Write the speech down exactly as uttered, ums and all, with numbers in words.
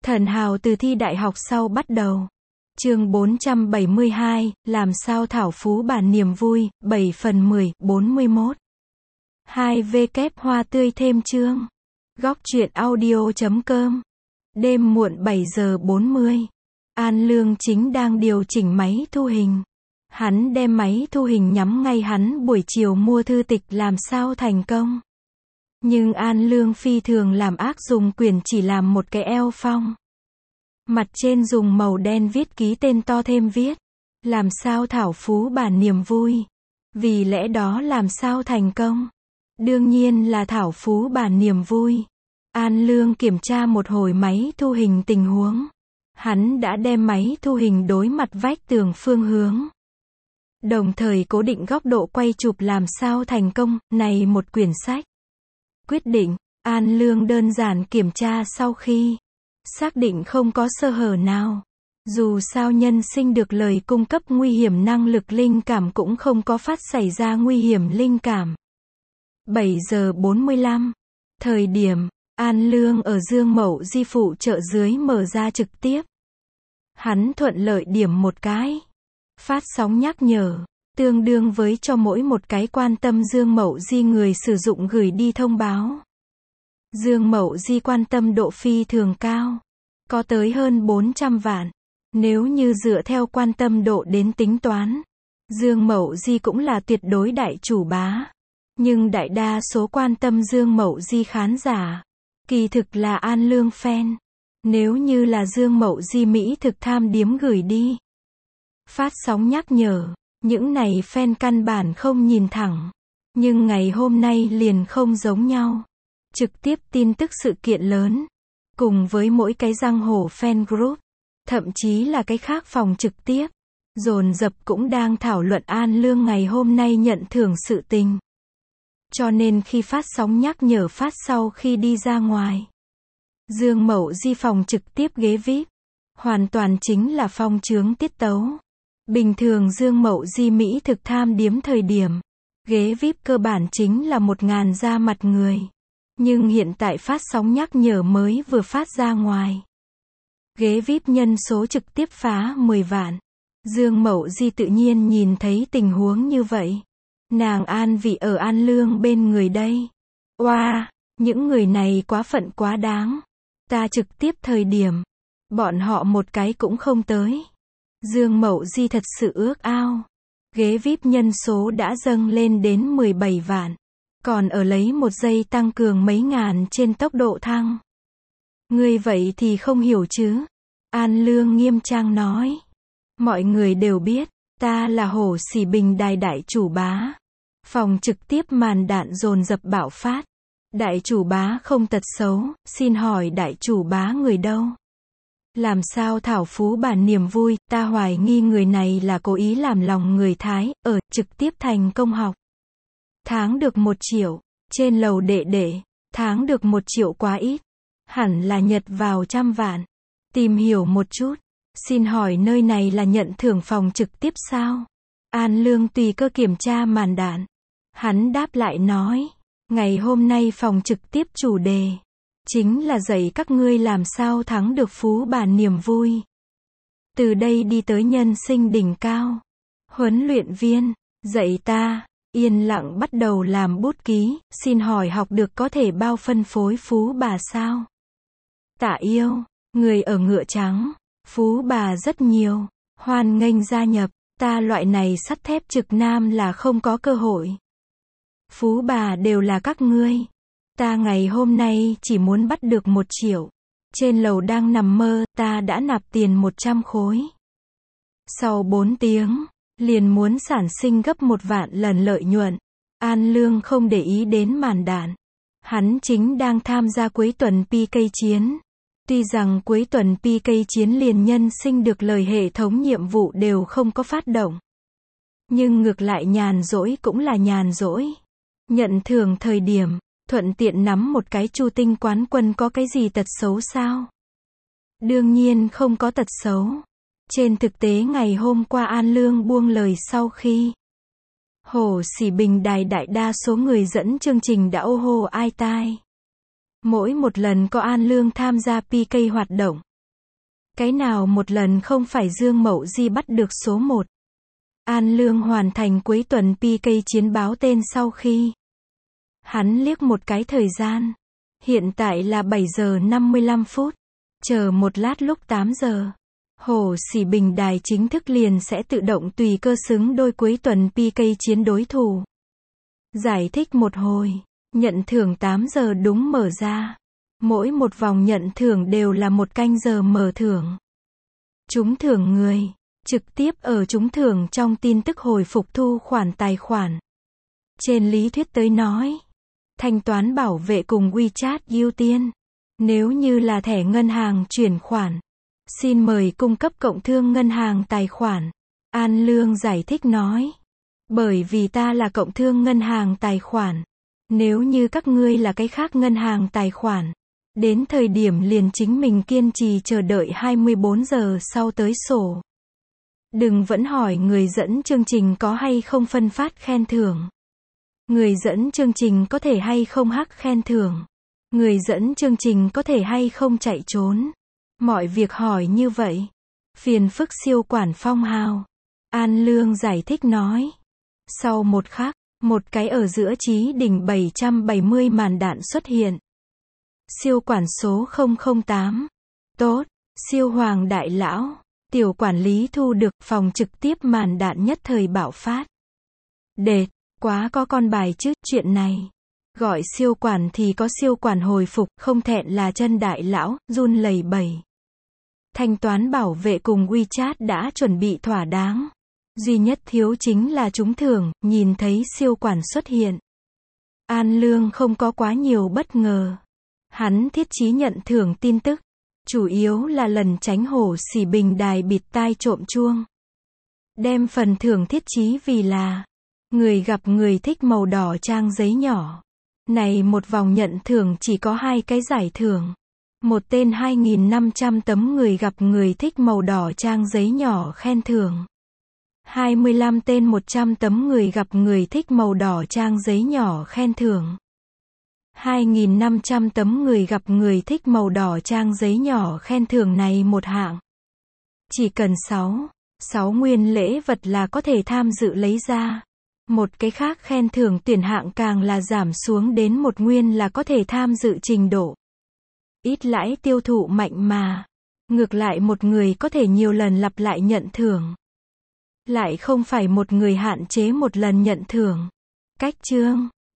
Thần hào từ thi đại học sau bắt đầu. Chương bốn trăm bảy mươi hai, làm sao thảo phú bản niềm vui, bảy phần mười, bốn mươi mốt. hai w hoa tươi thêm chương. Góc truyện audio chấm com. Đêm muộn bảy giờ bốn mươi. An Lương chính đang điều chỉnh máy thu hình. Hắn đem máy thu hình nhắm ngay hắn buổi chiều mua thư tịch làm sao thành công. Nhưng An Lương phi thường làm ác dùng quyển chỉ làm một cái eo phong. Mặt trên dùng màu đen viết ký tên to thêm viết. Làm sao thảo phú bản niềm vui. Vì lẽ đó làm sao thành công. Đương nhiên là thảo phú bản niềm vui. An Lương kiểm tra một hồi máy thu hình tình huống. Hắn đã đem máy thu hình đối mặt vách tường phương hướng. Đồng thời cố định góc độ quay chụp làm sao thành công, này một quyển sách. Quyết định, An Lương đơn giản kiểm tra sau khi xác định không có sơ hở nào. Dù sao nhân sinh được lời cung cấp nguy hiểm năng lực linh cảm cũng không có phát xảy ra nguy hiểm linh cảm. bảy giờ bốn mươi lăm. Thời điểm, An Lương ở Dương Mậu Di phụ trợ dưới mở ra trực tiếp. Hắn thuận lợi điểm một cái. Phát sóng nhắc nhở. Tương đương với cho mỗi một cái quan tâm Dương Mậu Di người sử dụng gửi đi thông báo. Dương Mậu Di quan tâm độ phi thường cao. Có tới hơn bốn trăm vạn. Nếu như dựa theo quan tâm độ đến tính toán. Dương Mậu Di cũng là tuyệt đối đại chủ bá. Nhưng đại đa số quan tâm Dương Mậu Di khán giả. Kỳ thực là An Lương fan. Nếu như là Dương Mậu Di Mỹ thực tham điếm gửi đi. Phát sóng nhắc nhở. Những này fan căn bản không nhìn thẳng. Nhưng ngày hôm nay liền không giống nhau. Trực tiếp tin tức sự kiện lớn. Cùng với mỗi cái giang hồ fan group. Thậm chí là cái khác phòng trực tiếp. Dồn dập cũng đang thảo luận An Lương ngày hôm nay nhận thưởng sự tình. Cho nên khi phát sóng nhắc nhở phát sau khi đi ra ngoài. Dương Mậu Di phòng trực tiếp ghế vi ai pi. Hoàn toàn chính là phong chướng tiết tấu. Bình thường Dương Mậu Di Mỹ thực tham điếm thời điểm. Ghế vi ai pi cơ bản chính là một ngàn ra mặt người. Nhưng hiện tại phát sóng nhắc nhở mới vừa phát ra ngoài. Ghế vi ai pi nhân số trực tiếp phá mười vạn. Dương Mậu Di tự nhiên nhìn thấy tình huống như vậy. Nàng an vị ở An Lương bên người đây. Oa, wow, những người này quá phận quá đáng. Ta trực tiếp thời điểm. Bọn họ một cái cũng không tới. Dương Mậu Di thật sự ước ao. Ghế vi ai pi nhân số đã dâng lên đến mười bảy vạn. Còn ở lấy một giây tăng cường mấy ngàn trên tốc độ thăng. Ngươi vậy thì không hiểu chứ. An Lương nghiêm trang nói. Mọi người đều biết, ta là Hổ Xỉ Bình Đài đại chủ bá. Phòng trực tiếp màn đạn dồn dập bạo phát. Đại chủ bá không tật xấu, xin hỏi đại chủ bá người đâu? Làm sao thảo phú bản niềm vui, ta hoài nghi người này là cố ý làm lòng người Thái, ở, trực tiếp thành công học. Tháng được một triệu, trên lầu đệ đệ, tháng được một triệu quá ít. Hẳn là nhật vào trăm vạn. Tìm hiểu một chút, xin hỏi nơi này là nhận thưởng phòng trực tiếp sao? An Lương tùy cơ kiểm tra màn đạn. Hắn đáp lại nói, ngày hôm nay phòng trực tiếp chủ đề. Chính là dạy các ngươi làm sao thắng được phú bản niềm vui. Từ đây đi tới nhân sinh đỉnh cao. Huấn luyện viên, dạy ta, yên lặng bắt đầu làm bút ký, xin hỏi học được có thể bao phân phối phú bà sao? Tạ yêu, người ở ngựa trắng, phú bà rất nhiều, hoan nghênh gia nhập, ta loại này sắt thép trực nam là không có cơ hội. Phú bà đều là các ngươi. Ta ngày hôm nay chỉ muốn bắt được một triệu. Trên lầu đang nằm mơ, ta đã nạp tiền một trăm khối. Sau bốn tiếng, liền muốn sản sinh gấp một vạn lần lợi nhuận. An Lương không để ý đến màn đạn. Hắn chính đang tham gia cuối tuần pê ca chiến. Tuy rằng cuối tuần pê ca chiến liền nhân sinh được lời hệ thống nhiệm vụ đều không có phát động. Nhưng ngược lại nhàn rỗi cũng là nhàn rỗi. Nhận thưởng thời điểm. Thuận tiện nắm một cái Chu Tinh quán quân có cái gì tật xấu sao? Đương nhiên không có tật xấu. Trên thực tế ngày hôm qua An Lương buông lời sau khi Hổ Xỉ Bình Đài đại đa số người dẫn chương trình đã ô hô ai tai. Mỗi một lần có An Lương tham gia pê ca hoạt động, Cái nào một lần không phải Dương Mậu Di bắt được số một. An Lương hoàn thành cuối tuần pê ca chiến báo tên sau khi hắn liếc một cái thời gian. Hiện tại là bảy giờ năm mươi lăm phút. Chờ một lát lúc tám giờ. Hồ Sỉ Bình đài chính thức liền sẽ tự động tùy cơ xứng đôi cuối tuần pê ca chiến đối thủ. Giải thích một hồi. Nhận thưởng tám giờ đúng mở ra. Mỗi một vòng nhận thưởng đều là một canh giờ mở thưởng. Trúng thưởng người. Trực tiếp ở trúng thưởng trong tin tức hồi phục thu khoản tài khoản. Trên lý thuyết tới nói. Thanh toán bảo vệ cùng WeChat ưu tiên. Nếu như là thẻ ngân hàng chuyển khoản. Xin mời cung cấp cộng thương ngân hàng tài khoản. An Lương giải thích nói. Bởi vì ta là cộng thương ngân hàng tài khoản. Nếu như các ngươi là cái khác ngân hàng tài khoản. Đến thời điểm liền chính mình kiên trì chờ đợi hai mươi bốn giờ sau tới sổ. Đừng vẫn hỏi người dẫn chương trình có hay không phân phát khen thưởng. Người dẫn chương trình có thể hay không hắc khen thưởng. Người dẫn chương trình có thể hay không chạy trốn. Mọi việc hỏi như vậy. Phiền phức siêu quản phong hào. An Lương giải thích nói. Sau một khắc, một cái ở giữa trí đỉnh bảy trăm bảy mươi màn đạn xuất hiện. Siêu quản số không không tám. Tốt, siêu hoàng đại lão. Tiểu quản lý thu được phòng trực tiếp màn đạn nhất thời bạo phát. Đệt, quá có con bài chứ, chuyện này. Gọi siêu quản thì có siêu quản hồi phục, không thẹn là chân đại lão, run lẩy bẩy. Thanh toán bảo vệ cùng WeChat đã chuẩn bị thỏa đáng. Duy nhất thiếu chính là trúng thưởng, nhìn thấy siêu quản xuất hiện. An Lương không có quá nhiều bất ngờ. Hắn thiết chí nhận thưởng tin tức. Chủ yếu là lần tránh Hồ Sỉ Bình đài bịt tai trộm chuông. Đem phần thưởng thiết chí vì là người gặp người thích màu đỏ trang giấy nhỏ. Này một vòng nhận thưởng chỉ có hai cái giải thưởng. Một tên hai nghìn năm trăm tấm người gặp người thích màu đỏ trang giấy nhỏ khen thưởng. hai mươi lăm tên một trăm tấm người gặp người thích màu đỏ trang giấy nhỏ khen thưởng. hai nghìn năm trăm tấm người gặp người thích màu đỏ trang giấy nhỏ khen thưởng này một hạng. Chỉ cần sáu, sáu nguyên lễ vật là có thể tham dự lấy ra. Một cái khác khen thưởng tuyển hạng càng là giảm xuống đến một nguyên là có thể tham dự trình độ. Ít lãi tiêu thụ mạnh mà. Ngược lại một người có thể nhiều lần lặp lại nhận thưởng. Lại không phải một người hạn chế một lần nhận thưởng. Cách chương